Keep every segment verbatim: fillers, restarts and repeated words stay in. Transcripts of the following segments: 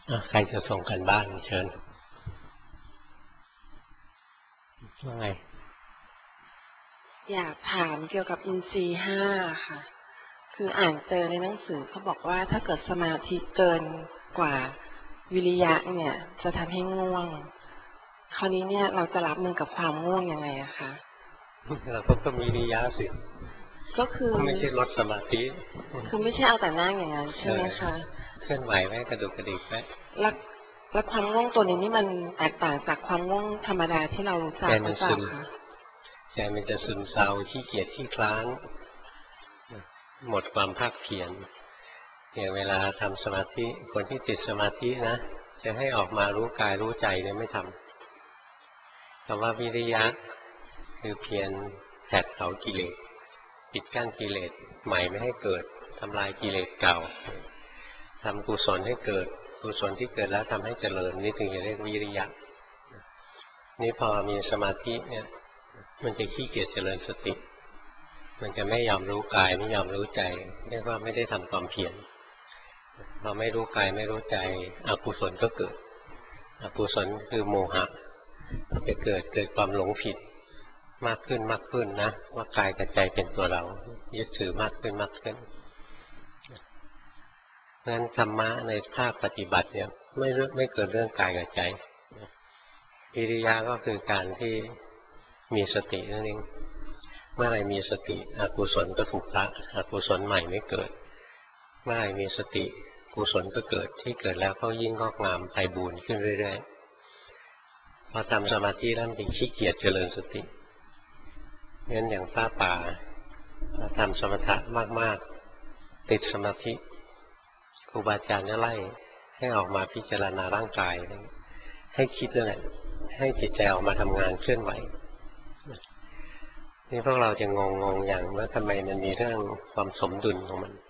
อ่ะใครจะส่งกันบ้านเชิญว่าไงอยากถามเกี่ยวกับอินทรีย์ห้าค่ะคืออ่านเจอในหนังสือเขาบอกว่าถ้าเกิดสมาธิเกินกว่าวิริยะเนี่ยจะทำให้ง่วงคราวนี้เนี่ยเราจะรับมือกับความง่วงยังไงอะคะเราก็ต้องมีวิริยะสิก็คือไม่ใช่ลดสมาธิคือไม่ใช่เอาแต่นั่งอย่างนั้นใช่ไหมคะเคลื่อนไหวไหมกระดุกกระดิกไหมแล้วแล้วความง่วงตัวนี้นี่มันแตกต่างจากความง่วงธรรมดาที่เรารู้จัใจกหมันซึมรือเปล่าคะใจมันจะซึมเศร้าขี้เกียจขี้คลานหมดความภาคเพียรอย่างเวลาทำสมาธิคนที่ติดสมาธินะจะให้ออกมารู้กายรู้ใจเนี่ยไม่ทำคำว่าวิริยะคือเพียรแผดเผากิเลสปิดกั้นกิเลสใหม่ไม่ให้เกิดทำลายกิเลสเก่าทำกุศลให้เกิดกุศลที่เกิดแล้วทำให้เจริญนี่ถึงจะเรียกวิริยะนี่พอมีสมาธิเนี่ยมันจะขี้เกียจเจริญสติมันจะไม่ยอมรู้กายไม่ยอมรู้ใจเรียกว่าไม่ได้ทำความเพียรพอไม่รู้กายไม่รู้ใจอกุศลก็เกิดอกุศลคือโมหะจะเกิดเกิดความหลงผิดมากขึ้นมากขึ้นนะว่ากายกับใจเป็นตัวเรายึดถือมากขึ้นมากขึ้นงั้นธรรมะในภาคปฏิบัติเนี่ยไม่เรื่องไม่เกิดเรื่องกายกับใจวิริยะก็คือการที่มีสตินั่นเองเมื่อไรมีสติอกุศลก็ถูกละอกุศลใหม่ไม่เกิดเมื่อไรมีสติกุศลก็เกิดที่เกิดแล้วก็ยิ่งงอกงามไพบูรย์ขึ้นเรื่อยๆพอทำสมาธิแล้วมันขี้เกียจเจริญสติงั้นอย่างพระป่าทำสมถะมากๆติดสมาธิครูบาอาจารย์ไล่ให้ออกมาพิจารณาร่างกายให้คิดนั่นแหละให้จิตใจออกมาทำงานเคลื่อนไหวนี่พวกเราจะงงงอย่างว่าทำไมมันมีเรื่องความสมดุลของมัน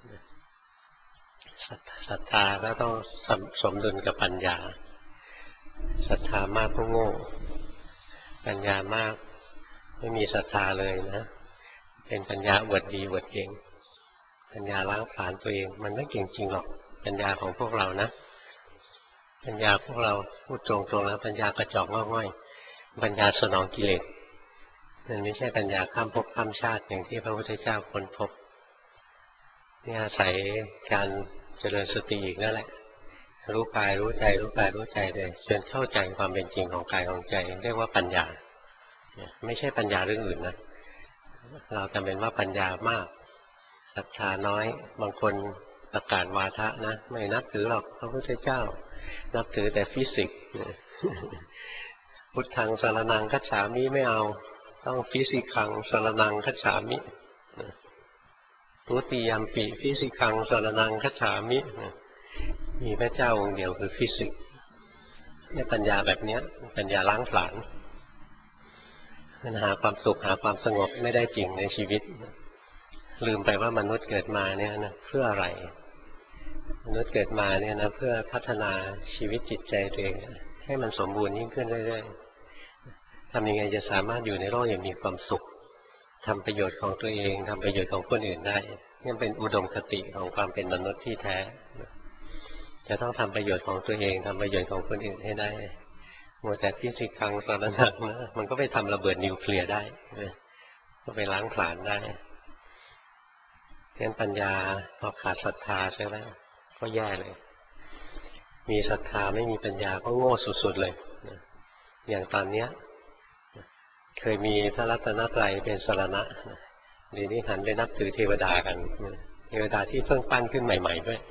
ศรัทธาก็ต้องสมดุลกับปัญญาศรัทธามากก็โง่ปัญญามากไม่มีศรัทธาเลยนะเป็นปัญญาอวดดีอวดเก่งปัญญาล้างผลาญตัวเองมันไม่เก่งจริงหรอกปัญญาของพวกเรานะปัญญาพวกเราพูดตรงๆแล้วปัญญากระจอกง่อยๆปัญญาสนองกิเลสมันไม่ใช่ปัญญาข้ามภพข้ามชาติอย่างที่พระพุทธเจ้าค้นพบนี่อาศัยการเจริญสติอีกนั่นแหละรู้กายรู้ใจรู้กายรู้ใจเลยจนเข้าใจความเป็นจริงของกายของใจเรียกว่าปัญญาไม่ใช่ปัญญาเรื่องอื่นนะเราจำเป็นว่าปัญญามากศรัทธาน้อยบางคนประกาศวาทะนะไม่นับถือหรอกพระพุทธเจ้านับถือแต่ฟิสิกส์พุทธังสรณังคัจฉามิไม่เอาต้องฟิสิกังสรณังคัจฉามิทุติยัมปิฟิสิกังสรณังคัจฉามิมีพระเจ้าองค์เดียวคือฟิสิกส์เนี่ยปัญญาแบบนี้ปัญญาล้างผลาญมันหาความสุขหาความสงบไม่ได้จริงในชีวิตลืมไปว่ามนุษย์เกิดมาเนี่ยนะเพื่ออะไรมนุษย์เกิดมาเนี่ยนะเพื่อพัฒนาชีวิตจิตใจตัวเองให้มันสมบูรณ์ยิ่งขึ้นเรื่อยๆทำยังไงจะสามารถอยู่ในโลกอย่างมีความสุขทำประโยชน์ของตัวเองทำประโยชน์ของคนอื่นได้นี่เป็นอุดมคติของความเป็นมนุษย์ที่แท้จะต้องทำประโยชน์ของตัวเองทำประโยชน์ของคนอื่นให้ได้มัวแต่ฟิสิกังสรณังนะมันก็ไปทำระเบิดนิวเคลียร์ได้ก็ไปล้างผลาญได้งั้นปัญญาพอขาดศรัทธาใช่ไหมก็แย่เลยมีศรัทธาไม่มีปัญญาก็โง่สุดๆเลยอย่างตอนเนี้ยเคยมีพระรัตนตรัยเป็นสรณะเดี๋ยวนี้หันไปนับถือเทวดากันเทวดาที่เพิ่งปั้นขึ้นใหม่ๆด้วย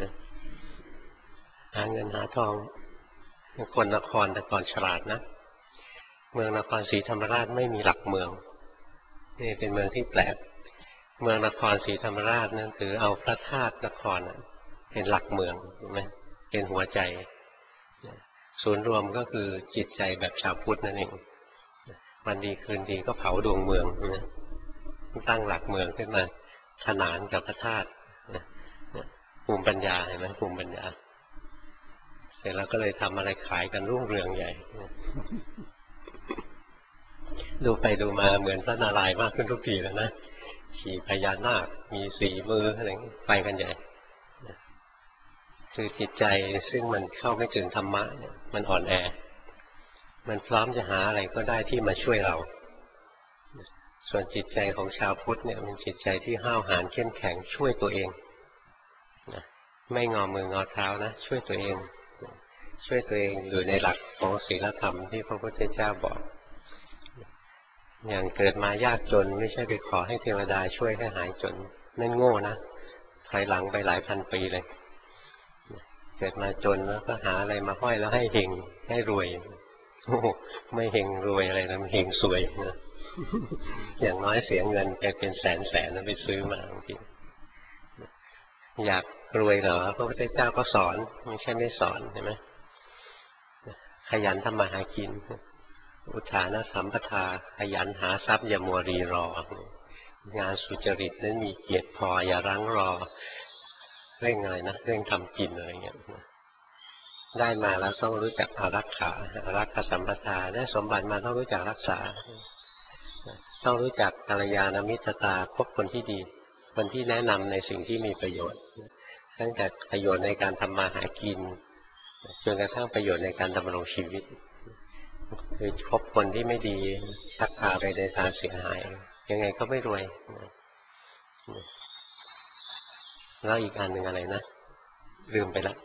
หาเงินหาทองคนนครแต่ก่อนฉลาดนะเมืองนครศรีธรรมราชไม่มีหลักเมืองนี่เป็นเมืองที่แปลกเมืองนครศรีธรรมราชนั้นถือเอาพระธาตุนครเป็นหลักเมืองถูกไหมเป็นหัวใจศูนย์รวมก็คือจิตใจแบบชาวพุทธนั่นเองวันดีคืนดีก็เผาดวงเมืองนะตั้งหลักเมืองขึ้นมาขนานกับพระธาตุภูมิปัญญาเห็นไหมภูมิปัญญาเสร็จแล้วก็เลยทำอะไรขายกันรุ่งเรืองใหญ่ดูไปดูมาเหมือนพระนารายณ์มากขึ้นทุกทีแล้วนะขี่พญานาคมีสี่มืออะไรไปกันใหญ่คือจิตใจซึ่งมันเข้าไม่ถึงธรรมะเนี่ยมันอ่อนแอมันพร้อมจะหาอะไรก็ได้ที่มาช่วยเราส่วนจิตใจของชาวพุทธเนี่ยเป็นจิตใจที่ห้าวหาญเข้มแข็งช่วยตัวเองนะไม่งอมืองอเท้านะช่วยตัวเองช่วยตัวเองอยู่ในหลักของศีลธรรมที่พระพุทธเจ้าบอกอย่างเกิดมายากจนไม่ใช่ไปขอให้เทวดาช่วยให้หายจนนั่นโง่นะถอยหลังไปหลายพันปีเลยเกิดมาจนแล้วก็หาอะไรมาห้อยแล้วให้เฮงให้รวยโอ้ไม่เฮงรวยอะไรนะมันเฮงสวยนะอย่างน้อยเสียเงินไปเป็นแสนแสนแล้วไปซื้อมาบางทีอยากรวยเหรอพระพุทธเจ้าก็สอนไม่ใช่ไม่สอนใช่ไหมขยันทำมาหากินอุทานสัมปทาขยันหาทรัพย์อย่ามัวรีรองานสุจริตนั้นมีเกียรติพออย่ารั้งรอเร่งอะไรนะเร่งทำกินอะไรเงี้ยได้มาแล้วต้องรู้จักอารักขาอารักขาสัมปทาได้สมบัติมาต้องรู้จักรักษาต้องรู้จักกัลยาณมิตรตาคบคนที่ดีคนที่แนะนำในสิ่งที่มีประโยชน์ตั้งแต่ประโยชน์ในการทำมาหากินจนกระทั่งประโยชน์ในการดำรงชีวิตคือคบคนที่ไม่ดีชักพาไปในทางเสียหายยังไงก็ไม่รวยแล้วอีกอันหนึ่งอะไรนะลืมไปแล้ว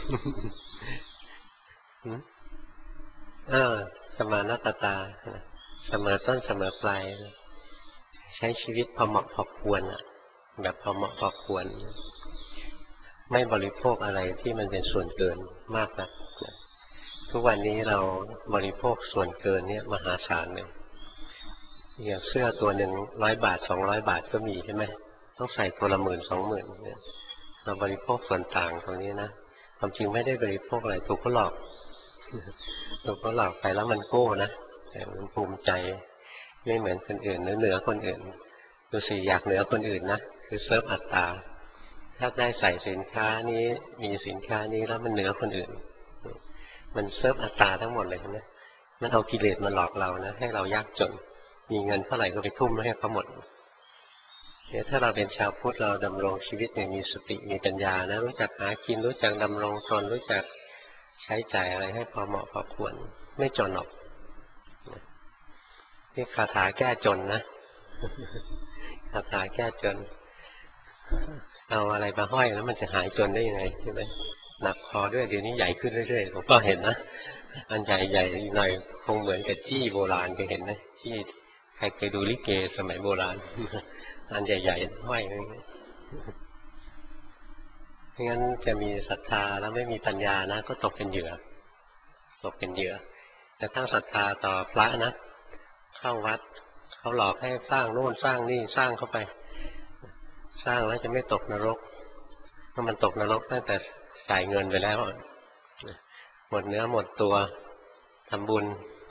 เออสมานตตาเสมอต้นเสมอปลายใช้ชีวิตพอเหมาะพอควรอ่ะแบบพอเหมาะพอควรไม่บริโภคอะไรที่มันเป็นส่วนเกินมากนักทุกวันนี้เราบริโภคส่วนเกินเนี่ยมหาศาลเลยอย่างเสื้อตัวหนึ่งร้อยบาทสองร้อยบาทก็มีใช่ไหมต้องใส่ตัวละหมื่นสองหมื่นเนี่ยเราบริโภคส่วนต่างตรงนี้นะความจริงไม่ได้บริโภคอะไรถูกเขาหลอกถูกเขาหลอกไปแล้วมันโก้นะแต่มันภูมิใจไม่เหมือนคนอื่นเหนือคนอื่นดูสิอยากเหนือคนอื่นนะคือเซิร์ฟอัตตาถ้าได้ใส่สินค้านี้มีสินค้านี้แล้วมันเหนือคนอื่นมันเซิร์ฟอัตตาทั้งหมดเลยนะมันเอากิเลสมาหลอกเรานะให้เรายากจนมีเงินเท่าไหร่ก็ไปทุ่มให้เขาหมดเนี่ยถ้าเราเป็นชาวพุทธเราดำรงชีวิตอย่างมีสติมีปัญญานะรู้จักหากินรู้จักดำรงตนรู้จักใช้จ่ายอะไรให้พอเหมาะพอควรไม่จนหรอกนี่คาถาแก้จนนะคาถาแก้จนเอาอะไรมาห้อยแล้วมันจะหายจนได้ยังไงใช่ไหมหนักคอด้วยเดี๋ยวนี้ใหญ่ขึ้นเรื่อยๆผมก็เห็นนะอันใหญ่ใหญ่หน่อยคงเหมือนกับจี้โบราณเคยเห็นไหมจี้ใครเคยดูลิเกสมัยโบราณอันใหญ่ๆห้อยอย่างนี้ไม่งั้นจะมีศรัทธาแล้วไม่มีปัญญานะก็ตกเป็นเหยื่อตกเป็นเหยื่อแต่ถ้าศรัทธาต่อพระนะเข้าวัดเขาหลอกให้สร้างโน่นสร้างนี่สร้างเข้าไปสร้างแล้วจะไม่ตกนรกเพราะมันตกนรกตั้งแต่จ่ายเงินไปแล้วหมดเนื้อหมดตัวทำบุญ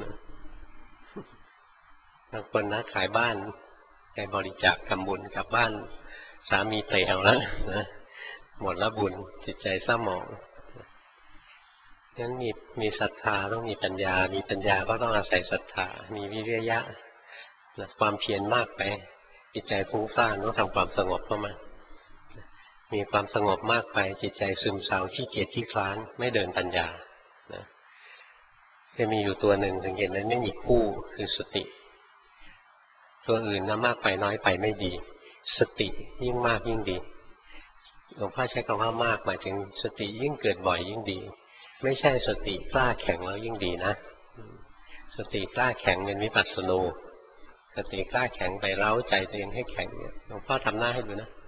บางคนนะขายบ้านไปบริจาคทำบุญกลับบ้านสามีเตะเอาแล้วนะหมดแล้วบุญจิตใจเศร้าหมองงั้นมีมีศรัทธาต้องมีปัญญามีปัญญาก็ต้องอาศัยศรัทธามีวิริยะนะความเพียรมากไปจิตใจฟุ้งซ่านต้องทำความสงบเข้ามามีความสงบมากไปจิตใจซึมเศร้าขี้เกียจขี้คลานไม่เดินปัญญานะจะมีอยู่ตัวหนึ่งสังเกตไหมไม่มีคู่คือสติตัวอื่นนะมากไปน้อยไปไม่ดีสติยิ่งมากยิ่งดีหลวงพ่อใช้คำว่ามากหมายถึงสติยิ่งเกิดบ่อยยิ่งดีไม่ใช่สติกล้าแข็งแล้วยิ่งดีนะสติกล้าแข็งเป็นวิปัสสนูสติกล้าแข็งไปเร้าใจตัวเองให้แข็งเนี่ยหลวงพ่อทำหน้าให้ดูนะ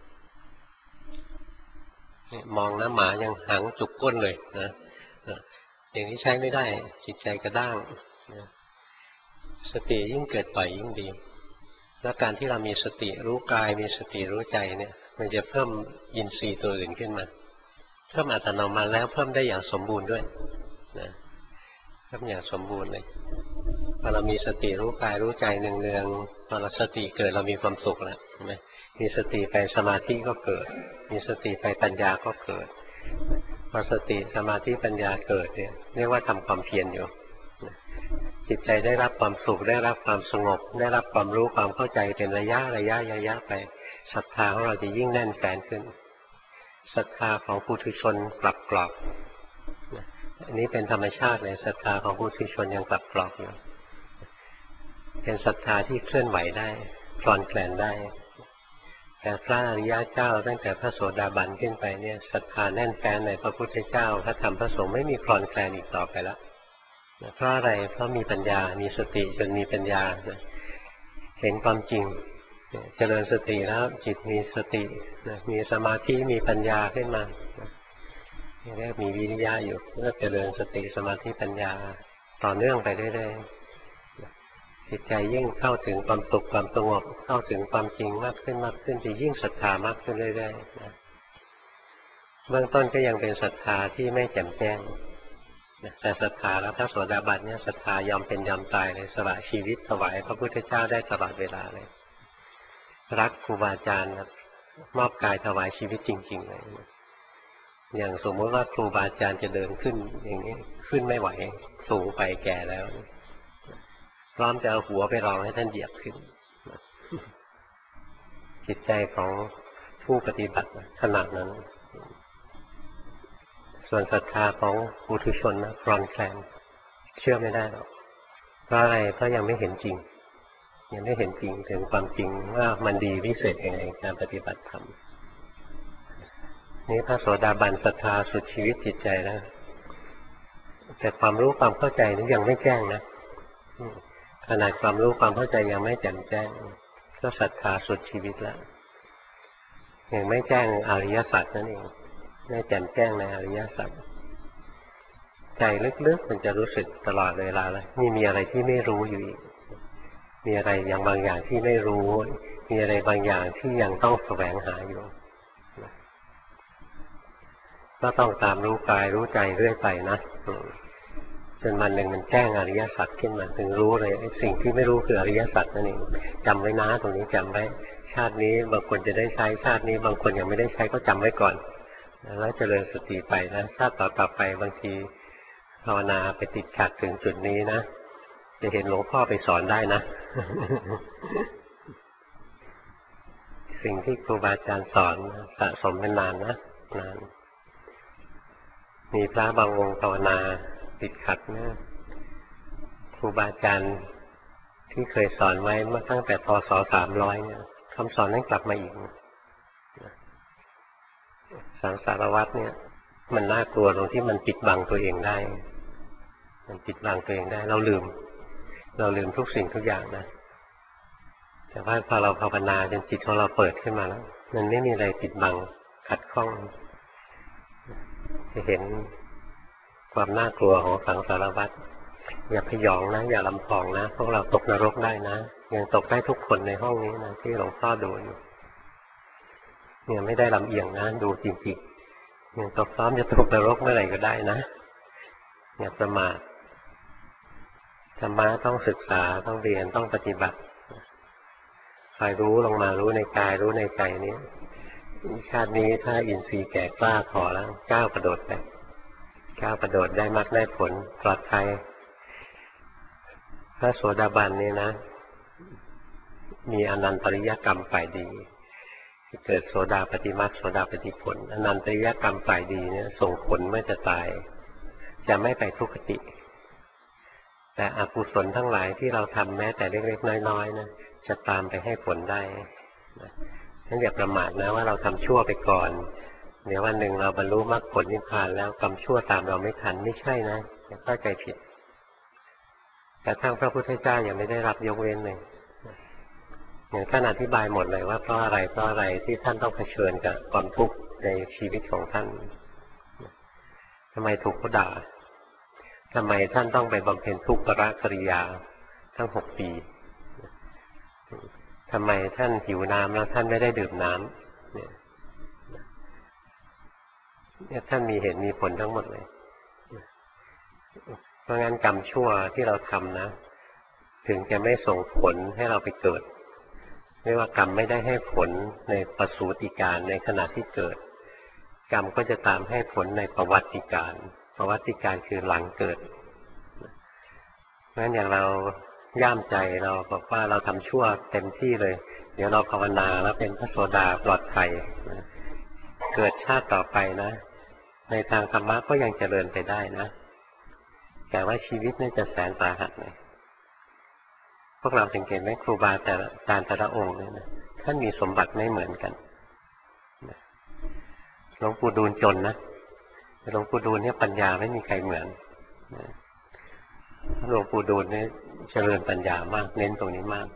มองนะหมายังหางจุกก้นเลยนะอย่างนี้ใช้ไม่ได้จิตใจกระด้างสติยิ่งเกิดบ่อยยิ่งดีแล้วการที่เรามีสติรู้กายมีสติรู้ใจเนี่ยมันจะเพิ่มอินทรีย์ตัวอื่นขึ้นมาเพิ่มอัตโนมัติแล้วเพิ่มได้อย่างสมบูรณ์ด้วยนะเพิ่มอย่างสมบูรณ์เลยพอเรามีสติรู้กายรู้ใจเนืองๆพอเราสติเกิดเรามีความสุขแล้วใช่ไหมมีสติไปสมาธิก็เกิดมีสติไปปัญญาก็เกิดพอสติสมาธิปัญญาเกิดเนี่ยเรียกว่าทำความเพียรอยู่จิตใจได้รับความสุขได้รับความสงบได้รับความรู้ความเข้าใจเป็นระยะระยะระยะไปศรัทธาของเราจะยิ่งแน่นแฟ้นขึ้นศรัทธาของปุถุชนกลับกรอกอันนี้เป็นธรรมชาติเลยศรัทธาของปุถุชนยังกลับกรอกอยู่เป็นศรัทธาที่เคลื่อนไหวได้คลอนแคลนได้แต่พระอริยเจ้าตั้งแต่พระโสดาบันขึ้นไปเนี่ยศรัทธาแน่นแฟ้นในพระพุทธเจ้าพระธรรมพระสงฆ์ไม่มีคลอนแคลนอีกต่อไปแล้วเพราะอะไรเพราะมีปัญญามีสติจนมีปัญญาเห็นความจริงเจริญสติแล้วจิตมีสติมีสมาธิมีปัญญาขึ้นมาเรียกมีวิริยะอยู่ก็เจริญสติสมาธิปัญญาต่อเนื่องไปเรื่อยๆจิตใจยิ่งเข้าถึงความสุขความสงบเข้าถึงความจริงมากขึ้นมากขึ้นจะยิ่งศรัทธามากขึ้นเรื่อยๆเบื้องต้นก็ยังเป็นศรัทธาที่ไม่แจ่มแจ้งแต่ศรัทธาแล้วพระโสดาบันเนี่ยศรัทธายอมเป็นยอมตายเลยสละชีวิตถวายพระพุทธเจ้าได้ตลอดเวลาเลยรักครูบาอาจารย์มอบกายถวายชีวิตจริงๆเลยอย่างสมมติว่าครูบาอาจารย์จะเดินขึ้นอย่างนี้ขึ้นไม่ไหวสูงไปแก่แล้วพร้อมจะเอาหัวไปรองให้ท่านเหยียบขึ้นจิตใจของผู้ปฏิบัติขนาดนั้นส่วนศรัทธาของปุถุชนนะคลอนแคลนเชื่อไม่ได้หรอกเพราะอะไรเพราะยังไม่เห็นจริงยังไม่เห็นจริงถึงความจริงว่ามันดีวิเศษยังไงการปฏิบัติธรรมนี่พระโสดาบันศรัทธาสุดชีวิตจิตใจนะแต่ความรู้ความเข้าใจนี้ยังไม่แจ้งนะขนาดความรู้ความเข้าใจยังไม่แจ่มแจ้งก็ศรัทธาสุดชีวิตแล้วยังไม่แจ้งอริยสัจนั่นเองไม่แจ่มแจ้งในอริยสัจใจลึกๆมันจะรู้สึกตลอดเวลาเลยนี่มีอะไรที่ไม่รู้อยู่อีกมีอะไรอย่างบางอย่างที่ไม่รู้มีอะไรบางอย่างที่ยังต้องแสวงหาอยู่ก็ต้องตามรู้กายรู้ใจเรื่อยไปนะจนวันหนึ่งมันแจ้งอริยสัจขึ้นมาถึงรู้เลยสิ่งที่ไม่รู้คืออริยสัจนั่นเองจำไว้นะตรงนี้จำไว้ชาตินี้บางคนจะได้ใช้ชาตินี้บางคนยังไม่ได้ใช้ก็จำไว้ก่อนแล้วเจริญสติไปนะชาติต่อๆไปบางทีภาวนาไปติดขัดถึงจุดนี้นะจะเห็นหลวงพ่อไปสอนได้นะสิ่งที่ครูบาอาจารย์สอนสะสมเป็นนานนะนานมีพระบางองค์ภาวนาติดขัดนะครูบาอาจารย์ที่เคยสอนไว้เมื่อตั้งแต่พศสามร้อยเนี่ยคำสอนนั้นกลับมาอีกสังสารวัฏเนี่ยมันน่ากลัวตรงที่มันปิดบังตัวเองได้มันปิดบังตัวเองได้เราลืมเราลืมทุกสิ่งทุกอย่างนะแต่ว่าพอเราภาวนาจนจิตของเราเปิดขึ้นมาแล้วมันไม่มีอะไรปิดบังขัดข้องจะเห็นความน่ากลัวของสังสารวัฏอย่าพยองนะอย่าลำพองนะพวกเราตกนรกได้นะยังตกได้ทุกคนในห้องนี้นะที่หลวงพ่อดูอยู่เนี่ยไม่ได้ลำเอียงนะดูจริงๆยังตกซ้อมจะตกนรกเมื่อไหร่ก็ได้นะอย่าประมาทธรรมะต้องศึกษาต้องเรียนต้องปฏิบัติคอยรู้ลงมารู้ในกายรู้ในใจนี้ชาตินี้ถ้าอินทรีย์แก่กล้าพอแล้วก้าวกระโดดไปก้าวกระโดดได้มรรคได้ผลปลอดภัยพระโสดาบันนี่นะมีอนันตริยกรรมฝ่ายดีเกิดโสดาปฏิมรรคโสดาปฏิผลอนันตริยกรรมฝ่ายดีเนี่ยส่งผลเมื่อจะตายจะไม่ไปทุกขติแต่อกุศลทั้งหลายที่เราทำแม้แต่เล็กๆน้อยๆนะจะตามไปให้ผลได้นั่นอย่าประมาทนะว่าเราทำชั่วไปก่อนเดี๋ยววันหนึ่งเราบรรลุมรรคผลนิพพานแล้วกรรมชั่วตามเราไม่ทันไม่ใช่นะอย่าเข้าใจผิดแต่ทั้งพระพุทธเจ้ายังไม่ได้รับยกเว้นเลยอย่างท่านอธิบายหมดเลยว่าเพราะอะไรเพราะอะไรที่ท่านต้องเผชิญกับความทุกข์ในชีวิตของท่านทำไมถูกเขาด่าทำไมท่านต้องไปบำเพ็ญทุกขกริยาทั้งหกปีทำไมท่านหิวน้ำแล้วท่านไม่ได้ดื่มน้ำเนี่ยเนี่ยท่านมีเหตุมีผลทั้งหมดเลยเพราะงั้นกรรมชั่วที่เราทำนะถึงจะไม่ส่งผลให้เราไปเกิดไม่ว่ากรรมไม่ได้ให้ผลในประสูติการในขณะที่เกิดกรรมก็จะตามให้ผลในประวัติการประวัติการคือหลังเกิดเพราะฉะนั้นอย่างเราย่ามใจเราบอกว่าเราทำชั่วเต็มที่เลยเดี๋ยวเราภาวนาแล้วเป็นพระโสดาปลอดภัยเกิดชาติต่อไปนะในทางธรรมะก็ยังเจริญไปได้นะแต่ว่าชีวิตนี่จะแสนสาหัสเลยพวกเราสังเกตไหมครูบาแต่ละการแต่ละองค์เนี่ยนะท่านมีสมบัติไม่เหมือนกันหลวงปู่ดูลจนนะหลวงปู่ดูลเนี่ยปัญญาไม่มีใครเหมือนหลวงปู่ดูลเนี่ยเจริญปัญญามากเน้นตรงนี้มาก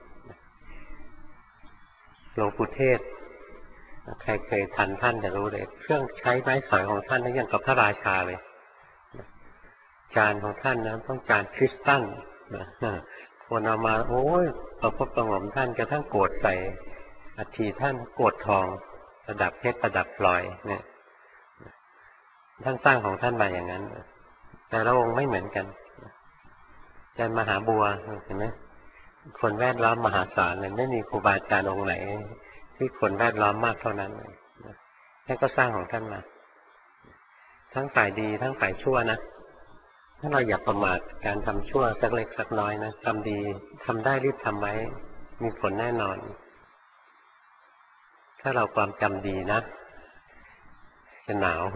หลวงปู่เทศใครเคยทันท่านจะรู้เลยเครื่องใช้ไม้สอยของท่านนี่ยังกับพระราชาเลยจานของท่านนะต้องจานคริสตัลคนเอามาโอ้ยประพบประงมท่านกระทั่งโกรธใส่อัฐิท่านโกรธทองประดับเพชรประดับพลอยเนี่ยท่านสร้างของท่านมาอย่างนั้นแต่ละองค์ไม่เหมือนกันอาจารย์มหาบัวเห็นไหมคนแวดล้อมมหาศาลเลยไม่มีครูบาอาจารย์องค์ไหนที่คนแวดล้อมมากเท่านั้นเลยท่านก็สร้างของท่านมาทั้งฝ่ายดีทั้งฝ่ายชั่วนะถ้าเราอย่าประมาทการทำชั่วสักเล็กสักน้อยนะทำดีทำได้รีบทำไว้มีผลแน่นอนถ้าเราความจำดีนะจะหนาว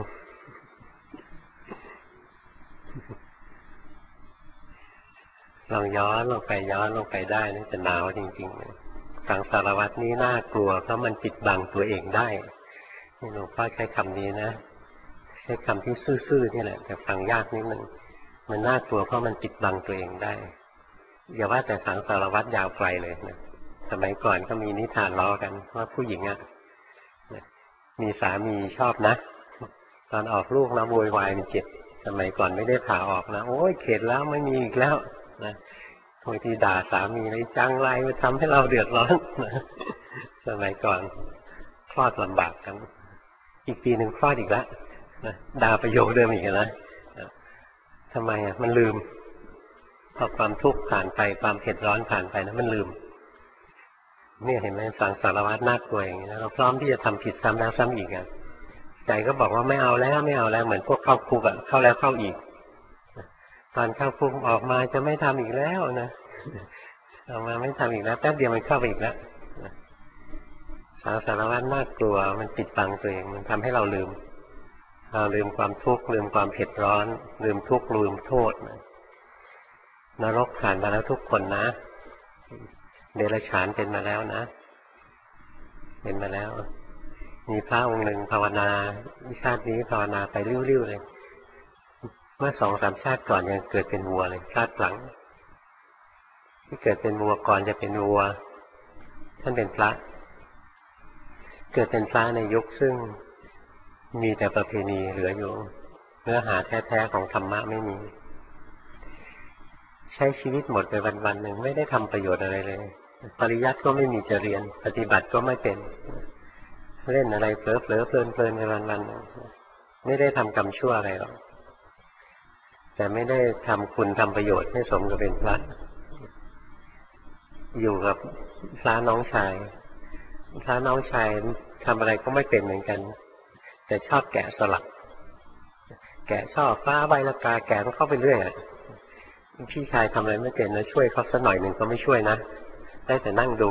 ลองย้อนลงไปย้อนลงไปได้นะจะหนาวจริงๆสังสารวัฏนี้น่ากลัวเพราะมันปิดบังตัวเองได้หลวงพ่อใช้คำนี้นะใช้คำที่ซื่อๆนี่แหละแต่ฟังยากนิดนึงมันน่ากลัวเพราะมันปิดบังตัวเองได้อย่าว่าแต่สังสารวัฏยาวไกลเลยนะสมัยก่อนก็มีนิทานล้อกันว่าผู้หญิงอ่ะมีสามีชอบนะตอนออกลูกนะโวยวายมันเจ็บสมัยก่อนไม่ได้ผ่าออกนะโอ้ยเข็ดแล้วไม่มีอีกแล้วนะบางทีด่าสามีเลยจังไรมาทำให้เราเดือดร้อนนะสมัยก่อนคลอดลำบากกันอีกปีหนึ่งคลอดอีกแล้วนะด่าประโยคเดิมอีกนะทำไมอ่ะมันลืมพอความทุกข์ผ่านไปความเผ็ดร้อนผ่านไปนะมันลืมเนี่ยเห็นไหมสังสารวัฏน่ากลัวอย่างนี้นะเราพร้อมที่จะทำผิดซ้ำแล้วซ้ำอีกอ่ะใจก็บอกว่าไม่เอาแล้วไม่เอาแล้วเหมือนพวกเข้าคุกอ่ะเข้าแล้วเข้าอีกตอนเข้าคุกออกมาจะไม่ทำอีกแล้วนะออกมาไม่ทำอีกแล้วแป๊บเดียวมันเข้าไปอีกแล้วสังสารวัฏน่ากลัวมันปิดบังตัวเองมันทำให้เราลืมเราลืมความทุกข์ลืมความเผ็ดร้อนลืมทุกข์ลืมโทษนรกผ่านมาแล้วทุกคนนะเดรัจฉานเป็นมาแล้วนะเป็นมาแล้วมีพระองค์หนึ่งภาวนาชาตินี้ภาวนาไปริ้วๆเลยเมื่อสองสามชาติก่อนยังเกิดเป็นวัวเลยชาติหลังที่เกิดเป็นวัวก่อนจะเป็นวัวท่านเป็นพระเกิดเป็นพระในยุคซึ่งมีแต่ประเพณีเหลืออยู่เนื้อหาแท้ๆของธรรมะไม่มีใช้ชีวิตหมดไปวันๆหนึ่งไม่ได้ทำประโยชน์อะไรเลยปริยัติก็ไม่มีจะเรียนปฏิบัติก็ไม่เป็นเล่นอะไรเผลอๆเพลินๆไปวันๆไม่ได้ทำกรรมชั่วอะไรหรอกแต่ไม่ได้ทำคุณทำประโยชน์ให้สมกับเป็นพระอยู่กับพระน้องชายพระน้องชายทำอะไรก็ไม่เป็นเหมือนกันแต่ชอบแกะสลักแกะช่อฟ้าใบละกาแกะมันเข้าไปเรื่อยพี่ชายทำอะไรไม่เป็นนะช่วยเขาสักหน่อยหนึ่งก็ไม่ช่วยนะได้แต่นั่งดู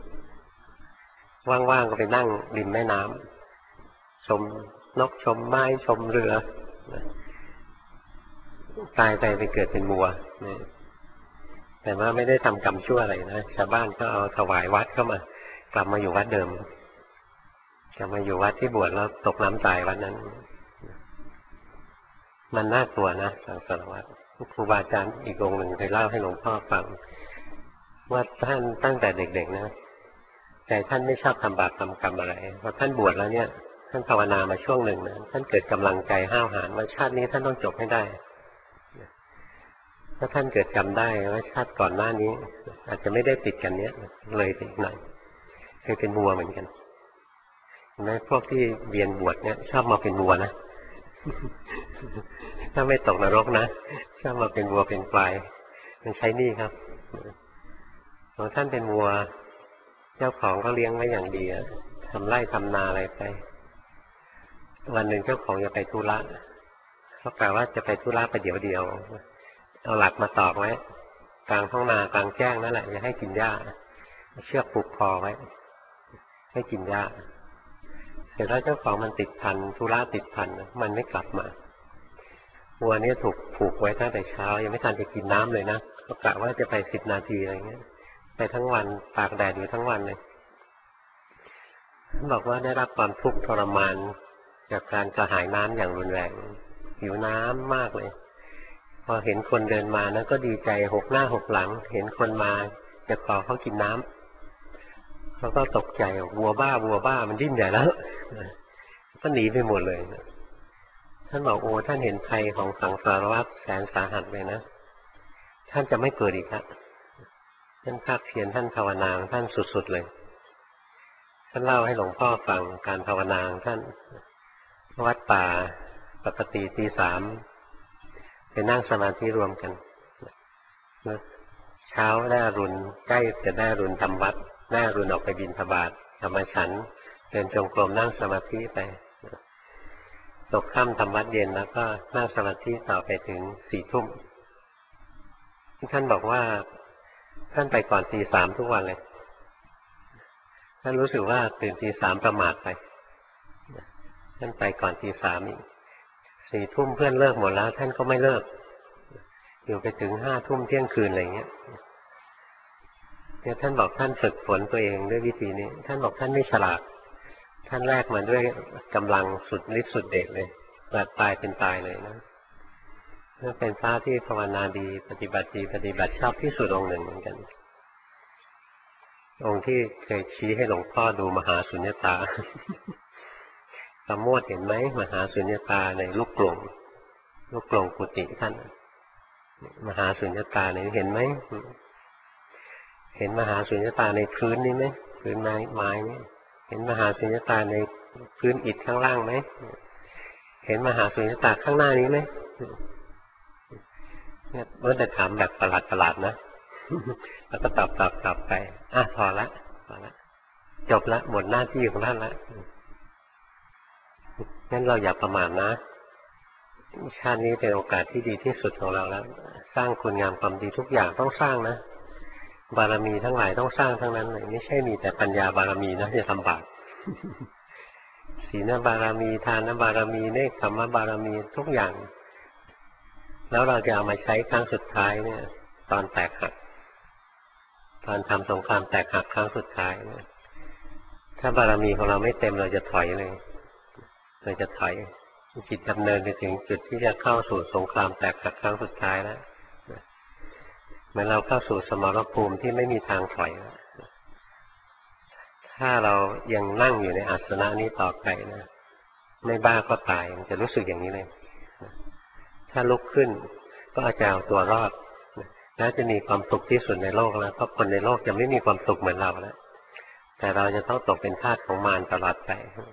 ว่างๆก็ไปนั่งริมแม่น้ำชมนกชมไม้ชมเรือตายไปไปเกิดเป็นวัวแต่ว่าไม่ได้ทำกรรมชั่วอะไรนะชาวบ้านก็เอาถวายวัดเข้ามากลับมาอยู่วัดเดิมกลับมาอยู่วัดที่บวชแล้วตกน้ำตายวัดนั้นมันน่ากลัวนะสังสารวัฏครูบาอาจารย์อีกองค์หนึ่งเคยเล่าให้หลวงพ่อฟังว่าท่านตั้งแต่เด็กๆนะใจท่านไม่ชอบทำบาปทำกรรมอะไรพอท่านบวชแล้วเนี่ยท่านภาวนามาช่วงหนึ่งนะท่านเกิดกำลังใจห้าวหาญว่าชาตินี้ท่านต้องจบให้ได้ถ้าท่านเกิดจำได้ว่าชาติก่อนหน้านี้อาจจะไม่ได้ติดกันเนี้ยเลยไปอีกหน่อยเคยเป็นวัวเหมือนกันแม้พวกที่เรียนบวชเนี่ยชอบมาเป็นวัวนะถ้าไม่ตกนรกนะชอบมาเป็นวัวเป็นควายมันใช้หนี้ครับของท่านเป็นวัวเจ้าของก็เลี้ยงไว้อย่างดีทำไร่ทำนาอะไรไปวันหนึ่งเจ้าของจะไปธุระเขากล่าวว่าจะไปธุระไปเดี๋ยวเดียวเอาหลักมาตอกไว้กลางท้องนากลางแจ้งนั่นแหละจะให้กินหญ้าเชือกผูกคอไว้ให้กินหญ้าแต่ถ้าเจ้าของมันติดพันธุระติดพันมันไม่กลับมาวัวนี้ถูกผูกไว้ตั้งแต่เช้ายังไม่ทันจะกินน้ำเลยนะก็กะว่าจะไปสิบนาทีอะไรเงี้ยไปทั้งวันตากแดดอยู่ทั้งวันเลยบอกว่าได้รับความทุกข์ทรมานจากการกระหายน้ำอย่างรุนแรงหิวน้ำมากเลยพอเห็นคนเดินมานะก็ดีใจหกหน้าหกหลังเห็นคนมาจะขอเขากินน้ำเขาก็ตกใจวัวบ้าวัวบ้ามันดิ้นใหญ่แล้วก็หนีไปหมดเลยท่านบอกโอ้ท่านเห็นภัยของสังสารวัฏแสนสาหัสเลยนะท่านจะไม่เกิดอีกครับท่านภาคเพียรท่านภาวนาท่านสุดๆเลยท่านเล่าให้หลวงพ่อฟังการภาวนาท่านวัดป่าปกติตีสามไปนั่งสมาธิรวมกันเช้าได้อรุณใกล้จะได้อรุณทำวัดได้อรุณออกไปบิณฑบาตธรรมฉันท์เดินจงกรมนั่งสมาธิไปตกค่ำทำวัดเย็นแล้วก็นั่งสมาธิต่อไปถึงสี่ทุ่มท่านบอกว่าท่านไปก่อนตีสามทุกวันเลยท่านรู้สึกว่าตื่นตีสามประมาทไปท่านไปก่อนตีสามอีกสี่ทุ่มเพื่อนเลิกหมดแล้วท่านก็ไม่เลิกอยู่ไปถึงห้าทุ่มเที่ยงคืนอะไรเงี้ยเนี่ยท่านบอกท่านฝึกฝนตัวเองด้วยวิธีนี้ท่านบอกท่านไม่ฉลาดท่านแรกมาด้วยกำลังสุดฤทธิ์สุดเดชเลยแบบตายเป็นตายเลยนะนั่นเป็นพระที่ภาวนาดีปฏิบัติดีปฏิบัติชอบที่สุดองค์หนึ่งเหมือนกันองค์ที่เคยชี้ให้หลวงพ่อดูมหาสุญญตาสมโภชเห็นไหมมหาสุญญตาในลูกกลงลูกกลงกุฏิท่านมหาสุญญตาเนี่ยเห็นไหมเห็นมหาสุญญตาในพื้นนี่ไหมพื้นไม้ไม้นี่เห็นมหาสุญญตาในพื้นอิฐข้างล่างไหมเห็นมหาสุญญตาข้างหน้านี้ไหมเนี่ยเมื่อแต่ถามแบบประหลาดประหลาดนะแล้วก็ตอบตอบตอบไปอ่ะพอละพอละจบละหมดหน้าที่ของท่านละงั้นเราอย่าประมาทนะชาตินี้เป็นโอกาสที่ดีที่สุดของเราแล้วสร้างคุณงามความดีทุกอย่างต้องสร้างนะบารมีทั้งหลายต้องสร้างทั้งนั้นเลยไม่ใช่มีแต่ปัญญาบารมีนะจะทำบาปศีลบารมีทานบารมีเนกขัมมบารมีทุกอย่างแล้วเราจะเอามาใช้ครั้งสุดท้ายเนี่ยตอนแตกหักตอนทำสงครามแตกหักครั้งสุดท้ายเนี่ยถ้าบารมีของเราไม่เต็มเราจะถอยเลยเราจะถอยจิตดำเนินไปถึงจุดที่จะเข้าสู่สงครามแตกหักครั้งสุดท้ายแล้วเหมือนเราเข้าสู่สมรภูมิที่ไม่มีทางถอยแล้วถ้าเรายังนั่งอยู่ในอาสนะนี้ต่อไปนะไม่บ้าก็ตายมันจะรู้สึกอย่างนี้เลยถ้าลุกขึ้นก็อาจจะเอาตัวรอดแล้วจะมีความสุขที่สุดในโลกแล้วเพราะคนในโลกจะไม่มีความสุขเหมือนเราแล้วแต่เราจะต้องตกเป็นทาสของมารตลอดไป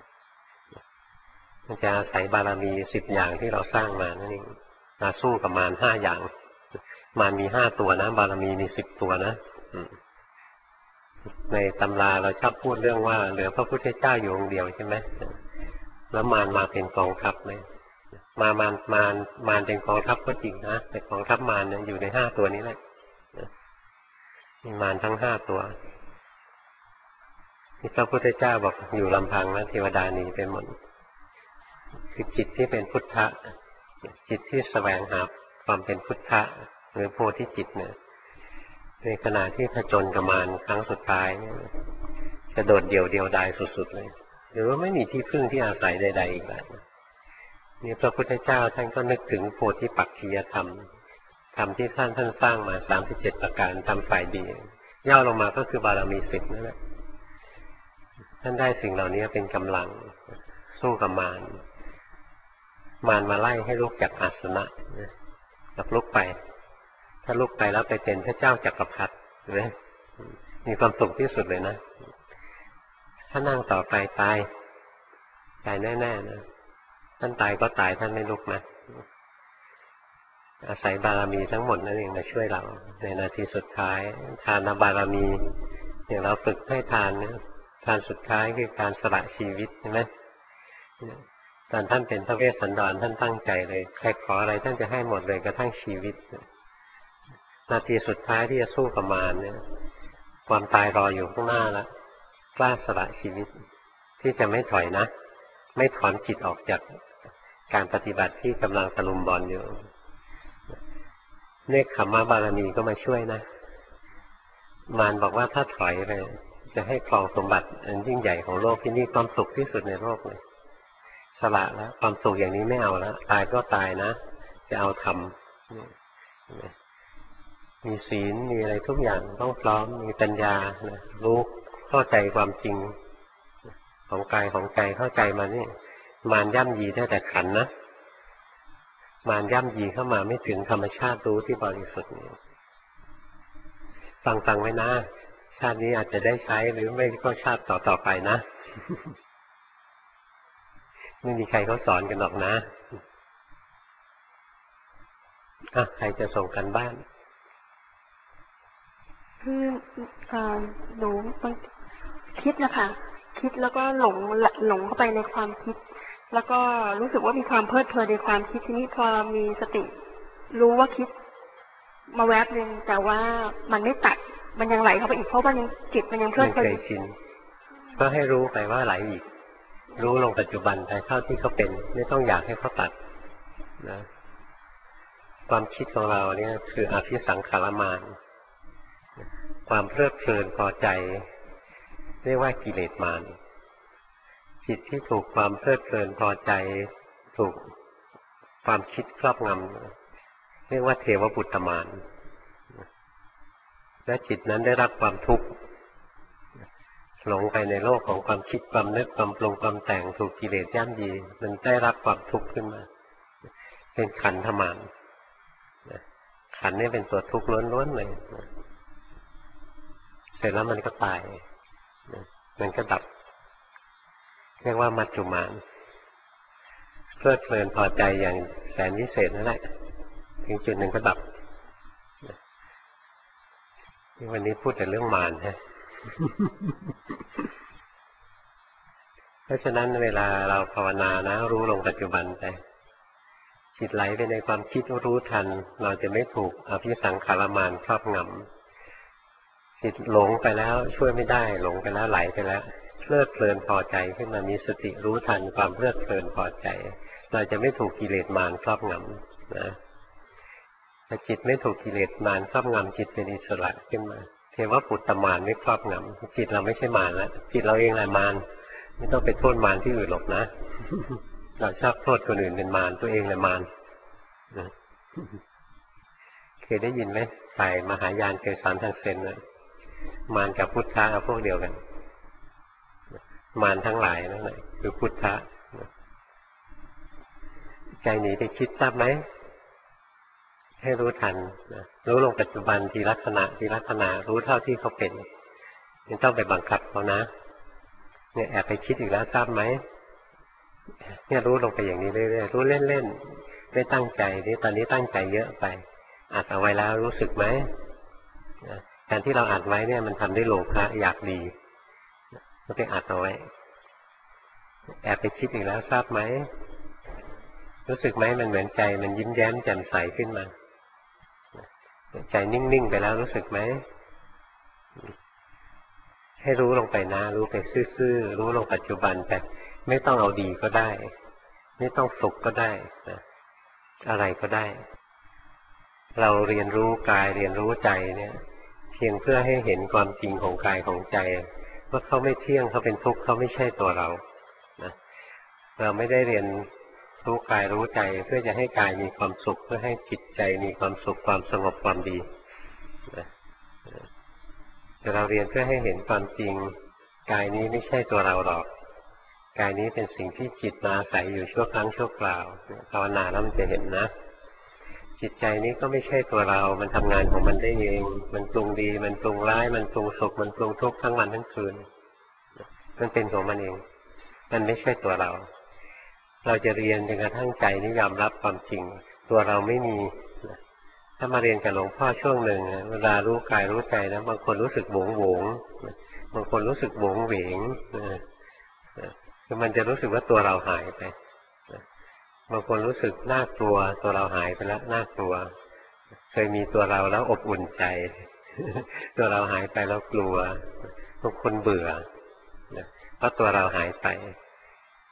มันจะอาศัยบารมีสิบอย่างที่เราสร้างมานั่นเองมาสู้กับมารห้าอย่างมารมีห้าตัวนะบารมีมีสิบตัวนะในตำราเราชอบพูดเรื่องว่าเหลือพระพุทธเจ้าอยู่องค์เดียวใช่ไหมแล้วมารมาเป็นกองทัพเลยมามารมารมารเป็นกองทัพก็จริงนะแต่กองทัพมารเนี่ยอยู่ในห้าตัวนี้แหละมีมารทั้งห้าตัวที่พระพุทธเจ้าบอกอยู่ลำพังนะเทวดาหนีไปหมดคือจิตที่เป็นพุทธะจิตที่แสวงหาความเป็นพุทธะหรือโพธิจิตเนี่ยในขณะที่ผจญกับมารครั้งสุดท้ายจะโดดเดี่ยวเดียวดายสุดๆเลยหรือว่าไม่มีที่พึ่งที่อาศัยใดๆอีกแล้วนี่พระพุทธเจ้าท่านก็นึกถึงโพธิปักขิยธรรมธรรมที่ท่านท่านสร้างมาสามสิบเจ็ดประการทำฝ่ายดีย่อลงมาก็คือบารมีสิบนั่นแหละท่านได้สิ่งเหล่านี้เป็นกำลังสู้กับมารมารมาไล่ให้ลุกจากอาสนะกับลุกไปถ้าลุกไปแล้วไปเป็นพระเจ้าจักรพรรดิเห็นไหมมีความสุขที่สุดเลยนะถ้านั่งต่อไปตายตายแน่ๆนะท่านตายก็ตายท่านไม่ลุกนะอาศัยบารมีทั้งหมดนั่นเองมาช่วยเราในนาทีสุดท้ายทานบารมีอย่างเราฝึกให้ทานนะทานสุดท้ายคือการสละชีวิตใช่ไหมตอนท่านเป็นพระเวสสันดรท่านตั้งใจเลยใครขออะไรท่านจะให้หมดเลยกระทั่งชีวิตนาทีสุดท้ายที่จะสู้กับมารเนี่ยความตายรออยู่ข้างหน้าแล้วกล้าสละชีวิตที่จะไม่ถอยนะไม่ถอนจิตออกจากการปฏิบัติที่กำลังตะลุมบอลอยู่เนคขมบารมีก็มาช่วยนะมารบอกว่าถ้าถอยไปจะให้ครองสมบัติอันยิ่งใหญ่ของโลกที่นี่ความสุขที่สุดในโลกเลยสละแล้วความสุขอย่างนี้ไม่เอาแล้วตายก็ตายนะจะเอาธรรมมีศีลมีอะไรทุกอย่างต้องพร้อมมีปัญญารู้เข้าใจความจริงของกายของใจเข้าใจมานี่มารย่ำยีได้แต่ขันนะมารย่ำยีเข้ามาไม่ถึงธรรมชาติรู้ที่บริสุทธิ์ฟังฟังไว้นะชาตินี้อาจจะได้ใช้หรือไม่ก็ชาติต่อต่อไปนะไม่มีใครเขาสอนกันหรอกนะอ่ะใครจะส่งกันบ้านคือหนูคิดนะคะคิดแล้วก็หลงหลงเข้าไปในความคิดแล้วก็รู้สึกว่ามีความเพลิดเพลินในความคิดทีนี้พอมีสติรู้ว่าคิดมาแวบหนึ่งแต่ว่ามันไม่ตัดมันยังไหลเข้าไปอีกเพราะมันยังจิตมันยังเพลิดเพลินชินก็ให้รู้ไปว่าไหลอีกรู้ลงปัจจุบันไปเท่าที่เขาเป็นไม่ต้องอยากให้เขาตัดนะความคิดของเราเนี่ยคืออภิสังขารมารความเพลิดเพลินพอใจเรียกว่ากิเลสมารจิตที่ถูกความเพลิดเพลินพอใจถูกความคิดครอบงำเรียกว่าเทวปุตตมารและจิตนั้นได้รับความทุกข์หลงไปในโลกของความคิดความนึกความปรุงความแต่งถูกกิเลสย่ำยีมันได้รับความทุกข์ขึ้นมาเป็นขันธมารขันนี่เป็นตัวทุกข์ล้วนๆเลยเสร็จแล้วมันก็ตายมันก็ดับเรียกว่ามัจจุมานเพลิดเพลินพอใจอย่างแสนวิเศษนั่นแหละถึงจุดหนึ่งก็ดับวันนี้พูดแต่เรื่องมารฮะ เพราะฉะนั้นเวลาเราภาวนานะรู้ลงปัจจุบันไปจิตไหลไปในความคิดรู้ทันเราจะไม่ถูกอภิสังขารมารครอบงำจิตหลงไปแล้วช่วยไม่ได้หลงไปแล้วไหลไปแล้วเพลิดเพลินพอใจขึ้นมามีสติรู้ทันความเพลิดเพลินพอใจเราจะไม่ถูกกิเลสมารครอบงำนะถ้าจิตไม่ถูกกิเลสมารครอบงำจิตเป็นอิสระขึ้นมาเทวปุตตมารไม่ครอบงำจิตเราไม่ใช่มารแล้วจิตเราเองแหละมารไม่ต้องไปโทษมารที่อื่นหรอกนะ เราชอบโทษคนอื่นเป็นมารตัวเองแหละมารนะเคยได้ยินไหมฝ่ายมหายานเคยสอนทางเซนนะมารกับพุทธะพวกเดียวกันมารทั้งหลายนั่นแหละคือพุทธะใจหนีไปคิดทราบไหมให้รู้ทันนะรู้ลงปัจจุบันทีลักษณะทีลักษณะรู้เท่าที่เขาเป็นไม่ต้องไปบังคับเขานะเนี่ยแอบไปคิดอีกแล้วทราบไหมเนี่ยรู้ลงไปอย่างนี้เรื่อยๆรู้เล่นๆไม่ตั้งใจนี่ตอนนี้ตั้งใจเยอะไปอัดเอาไว้แล้วรู้สึกไหมการที่เราอัดไว้เนี่ยมันทำด้วยโลภะอยากดีก็ไปอัดเอาไว้แอบไปคิดอีกแล้วทราบไหมรู้สึกไหมมันเหมือนใจมันยิ้มแย้มแจ่มใสขึ้นมาใจนิ่งๆไปแล้วรู้สึกไหมให้รู้ลงไปนะรู้ไปซื่อๆรู้ลงปัจจุบันไปไม่ต้องเอาดีก็ได้ไม่ต้องสุขก็ได้นะอะไรก็ได้เราเรียนรู้กายเรียนรู้ใจเนี่ยเพียงเพื่อให้เห็นความจริงของกายของใจว่าเขาไม่เที่ยงเขาเป็นทุกข์เขาไม่ใช่ตัวเรานะเราไม่ได้เรียนรู้กายรู้ใจเพื่อจะให้กายมีความสุขเพื่อให้จิตใจมีความสุขความสงบความดีนะแต่เราเรียนเพื่อให้เห็นความจริงกายนี้ไม่ใช่ตัวเราหรอกกายนี้เป็นสิ่งที่จิตมาอาศัยอยู่ชั่วครั้งชั่วคราวภาวนาแล้วมันจะเห็นนะจิตใจนี้ก็ไม่ใช่ตัวเรามันทำงานของมันได้เองมันปรุงดีมันปรุงร้ายมันปรุงสุขมันปรุงทุกข์ทั้งวันทั้งคืนมันเป็นของมันเองมันไม่ใช่ตัวเราเราจะเรียนจนกระทั่งใจนี้ยอมรับความจริงตัวเราไม่มีถ้ามาเรียนกับหลวงพ่อช่วงหนึ่งเวลารู้กายรู้ใจนะบางคนรู้สึกโหวงโหวงบางคนรู้สึกโหวงเหวงคือมันจะรู้สึกว่าตัวเราหายไปบางคนรู้สึกน่ากลัวตัวเราหายไปแล้วน่ากลัวเคยมีตัวเราแล้วอบอุ่นใจตัวเราหายไปแล้วกลัวบางคนเบื่อเพราะตัวเราหายไป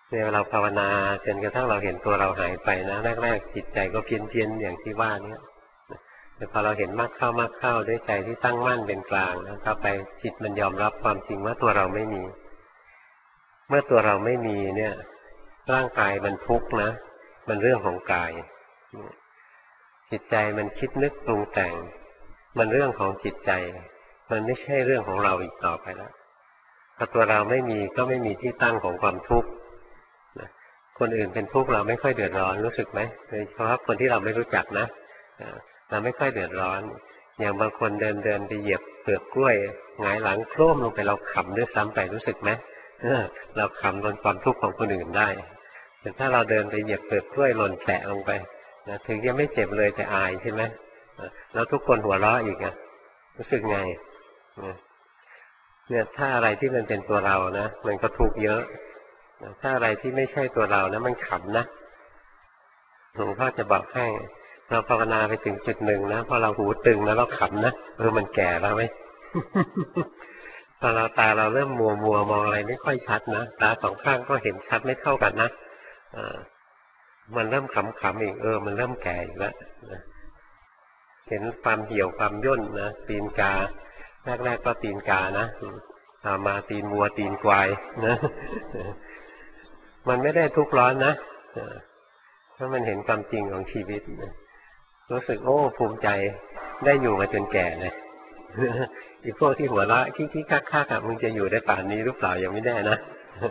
เนี่ยเราภาวนาจนกระทั่งเราเห็นตัวเราหายไปนะแรกๆจิตใจก็เพี้ยนเพียนอย่างที่ว่านี้แต่พอเราเห็นมากเข้ามากเข้าด้วยใจที่ตั้งมั่นเป็นกลางนะต่อไปจิตมันยอมรับความจริงว่าตัวเราไม่มีเมื่อตัวเราไม่มีเนี่ยร่างกายมันทุกข์นะมันเรื่องของกายจิตใจมันคิดนึกปรุงแต่งมันเรื่องของจิตใจมันไม่ใช่เรื่องของเราอีกต่อไปแล้วพอตัวเราไม่มีก็ไม่มีที่ตั้งของความทุกข์คนอื่นเป็นทุกข์เราไม่ค่อยเดือดร้อนรู้สึกไหมโดยเฉพาะคนที่เราไม่รู้จักนะเราไม่ค่อยเดือดร้อนอย่างบางคนเดินเดินไปเหยียบเปลือกกล้วยหงายหลังโครมลงไปเราขำด้วยซ้ำไปรู้สึกไหมเราขำบนความทุกข์ของคนอื่นได้แต่ถ้าเราเดินไปเหยียบเปลือกกล้วยหล่นแตะลงไปนะถึงจะไม่เจ็บเลยแต่อายใช่ไหมแล้วทุกคนหัวเราะอีกอ่ะรู้สึกไงเนี่ยถ้าอะไรที่มันเป็นตัวเรานะมันก็ทุกข์เยอะถ้าอะไรที่ไม่ใช่ตัวเรานะมันขำนะหลวงพ่อจะบอกให้เราภาวนาไปถึงจุดหนึ่งนะพอเราหูตึงแล้วเราขำนะเออมันแก่แล้วไหม พอเราตาเราเริ่มมัวมัวมองอะไรไม่ค่อยชัดนะตาสองข้างก็เห็นชัดไม่เท่ากันนะอ่ามันเริ่มขำขำอีกเออมันเริ่มแก่อีกแล้วเห็นความเหี่ยวความย่นนะตีนกาแรกๆก็ตีนกานะต่อมาตีนวัวตีนควายนะมันไม่ได้ทุกข์ร้อนนะถ้ามันเห็นความจริงของชีวิตรู้สึกโอ้ภูมิใจได้อยู่มาจนแก่เลยอีพวกที่หัวเราะคิกๆคักๆมึงจะอยู่ได้ป่านนี้หรือเปล่ายังไม่แน่นะ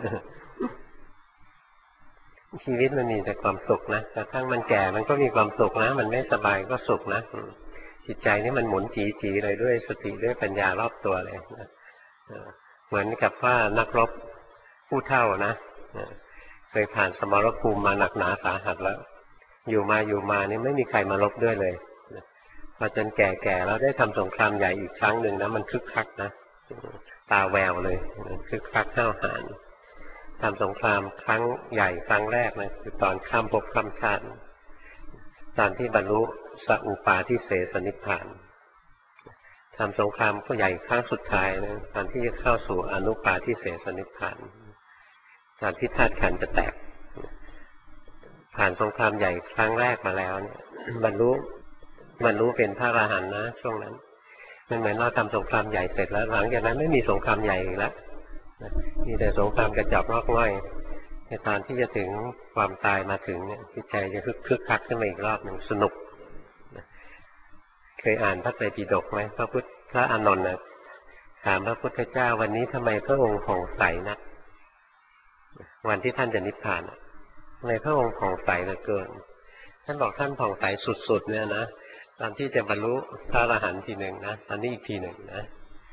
ชีวิตมันมีแต่ความสุขนะแต่ทั้งมันแก่มันก็มีความสุขนะมันไม่สบายก็สุขนะจิตใจนี่มันหมุนจีๆเลยด้วยสติด้วยปัญญารอบตัวเลยนะเหมือนกับว่านักรบผู้เฒ่านะเคยผ่านสมรภูมิมาหนักหนาสาหัสแล้วอยู่มาอยู่มานี่ไม่มีใครมารบด้วยเลยพอจนแก่ๆแล้วได้ทำสงครามใหญ่อีกครั้งหนึ่งนะมันคึกคักนะตาแววเลยคึกคักห้าวหาญทำสงครามครั้งใหญ่ครั้งแรกนะคือตอนข้ามภพข้ามชาติตอนที่บรรลุสัพปาทิเสสนิพพานทำสงครามก็ใหญ่ครั้งสุดท้ายนะตอนที่จะเข้าสู่อนุปาทิเสสนิพพานตอนที่ธาตุขันธ์จะแตกผ่านสงครามใหญ่ครั้งแรกมาแล้วเนี่ยบรรลุบรรลุเป็นพระอรหันต์นะช่วงนั้นมันเหมือนเราทำสงครามใหญ่เสร็จแล้วหลังจากนั้นไม่มีสงครามใหญ่อีกแล้วมีแต่สงครามกระจอกงอกง่อยในตอนที่จะถึงความตายมาถึงเนี่ยจิตใจจะคึกคึกคักขึ้นมาอีกรอบหนึ่งสนุกเคยอ่านพระไตรปิฎกไหมพระพุทธพระอานนท์นะถามพระพุทธเจ้าวันนี้ทำไมพระองค์ผ่องใสนะวันที่ท่านจะนิพพานทำไมพระองค์ผ่องใสเหลือเกินท่านบอกท่านผ่องใสสุดๆเนี่ยนะตอนที่จะบรรลุพระอรหันต์ทีหนึ่งนะตอนนี้อีกทีหนึ่งนะ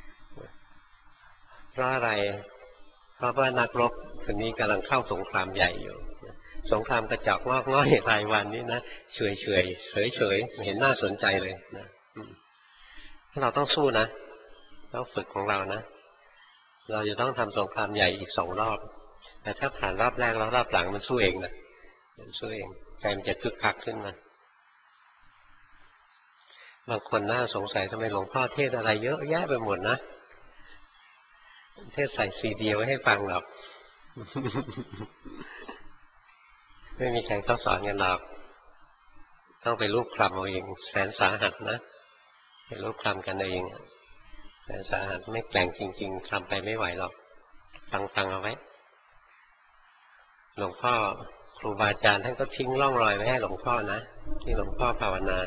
เพราะอะไรเพราะว่านักรบคนนี้กำลังเข้าสงครามใหญ่อยู่สงครามกระจอกงอกง่อยรายวันนี้นะเฉยเฉยเฉยเฉยเห็นน่าสนใจเลยนะเราต้องสู้นะต้องฝึกของเรานะเราจะต้องทำสงครามใหญ่อีกสองรอบแต่ถ้าผ่านรอบแรกแล้วรอบหลังมันสู้เองนะมันสู้เองใจมันจะคึกคักขึ้นมาบางคนน่าสงสัยทำไมหลวงพ่อเทศอะไรเยอะแยะไปหมดนะเทศใส่ซีดีไว้ให้ฟังหรอก ไม่มีใครเขาสอนกันหรอกต้องไปรูปคลำเอาเองแสนสาหัสนะไปรูปคลำกันเองแสนสาหัสไม่แกร่งจริงๆคลำไปไม่ไหวหรอกฟังฟังเอาไว้หลวงพ่อครูบาอาจารย์ท่านก็ทิ้งร่องรอยไว้ให้หลวงพ่อนะที่หลวงพ่อภาวนา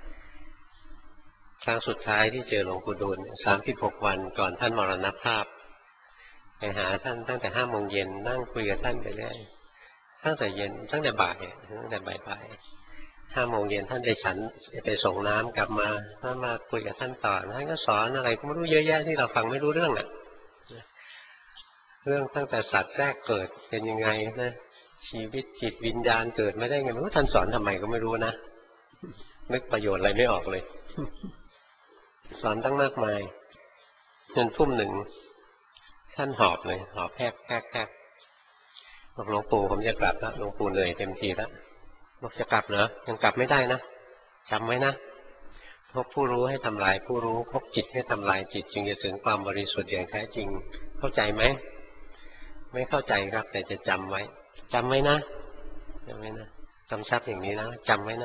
ครั้งสุดท้ายที่เจอหลวงปู่ดูลสามสิบหกวันก่อนท่านมรณภาพไปหาท่านตั้งแต่ห้าโมงเย็นนั่งคุยกับท่านไปเรื่อยตั้งแต่เย็นตั้งแต่บ่ายตั้งแต่บ่ายๆห้าโมงเย็นท่านไปฉันไปส่งน้ำกลับมาท่านมาคุยกับท่านต่อท่านก็สอนอะไรก็ไม่รู้เยอะแยะที่เราฟังไม่รู้เรื่องอ่ะเรื่องตั้งแต่สัตว์แรกเกิดเป็นยังไงนะชีวิตจิตวิญญาณเกิดไม่ได้ไงไม่รู้ท่านสอนทำไมก็ไม่รู้นะนึกประโยชน์อะไรไม่ออกเลยสอนตั้งมากมายจนทุ่มหนึ่งท่านหอบเลยหอบแพกแพกแพกบอกหลวงปู่ผมจะกลับแล้วหลวงปู่เหนื่อยเต็มทีแล้วบอกจะกลับเหรอยังกลับไม่ได้นะจำไว้นะพบผู้รู้ให้ทำลายผู้รู้พบจิตให้ทำลายจิตจึงจะถึงความบริสุทธิ์อย่างแท้จริงเข้าใจไหมไม่เข้าใจครับแต่จะจำไว้จำไว้นะจำไว้นะกำชับอย่างนี้นะจำไว้นะ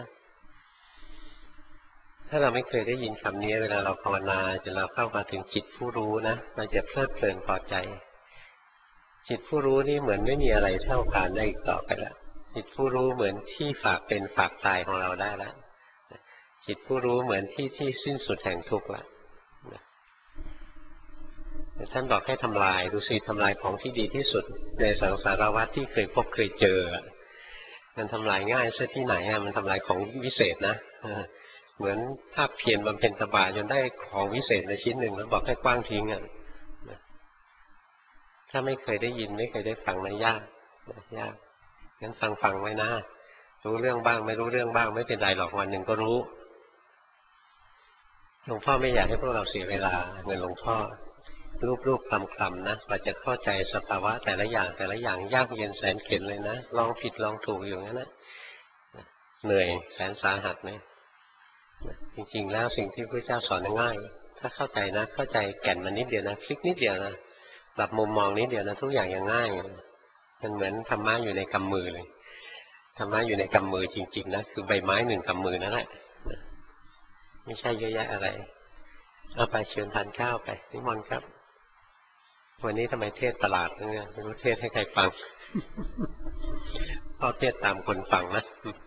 ถ้าเราไม่เคยได้ยินคำนี้เวลาเราภาวนาจนเราเข้ามาถึงจิตผู้รู้นะเราจะเพลิดเพลินพอใจจิตผู้รู้นี่เหมือนไม่มีอะไรเท่าผ่านได้อีกต่อไปแล้วจิตผู้รู้เหมือนที่ฝากเป็นฝากตายของเราได้แล้วจิตผู้รู้เหมือนที่ที่สิ้นสุดแห่งทุกข์แล้วท่านบอกให้ทำลายดูสิทำลายของที่ดีที่สุดในสังสารวัฏที่เคยพบเคยเจอมันทำลายง่ายซะที่ไหนอ่ะมันทำลายของวิเศษนะเหมือนถ้าเพียรบำเพ็ญตบะจนได้ของวิเศษในชิ้นหนึ่งแล้วบอกให้กว้างทิ้งอ่ะถ้าไม่เคยได้ยินไม่เคยได้ฟังนะยากยากงั้นฟังฟังไว้นะรู้เรื่องบ้างไม่รู้เรื่องบ้างไม่เป็นไรหรอกวันหนึ่งก็รู้หลวงพ่อไม่อยากให้พวกเราเสียเวลาเหมือนหลวงพ่อรูปรูปคำคำนะกว่าจะเข้าใจสภาวะแต่ละอย่างแต่ละอย่างยากเย็นแสนเข็ญเลยนะลองผิดลองถูกอยู่งั้นนะเหนื่อยแสนสาหัสเลยจริงๆแล้วสิ่งที่พระเจ้าสอนง่ายถ้าเข้าใจนะเข้าใจแก่นมันนิดเดียวนะคลิกนิดเดียวนะปรับมุมมองนิดเดียวนะทุกอย่างยังง่ายมันเหมือนธรรมะอยู่ในกำมือเลยธรรมะอยู่ในกำมือจริงๆนะคือใบไม้หนึ่งกำมือนั่นแหละไม่ใช่เยอะแยะอะไรเอาไปเชิญทานข้าวไปนิมนต์ครับวันนี้ทำไมเทศตลาดเนี่ยไม่รู้เทศให้ใครฟังพ่อเทศตามคนฟังนะ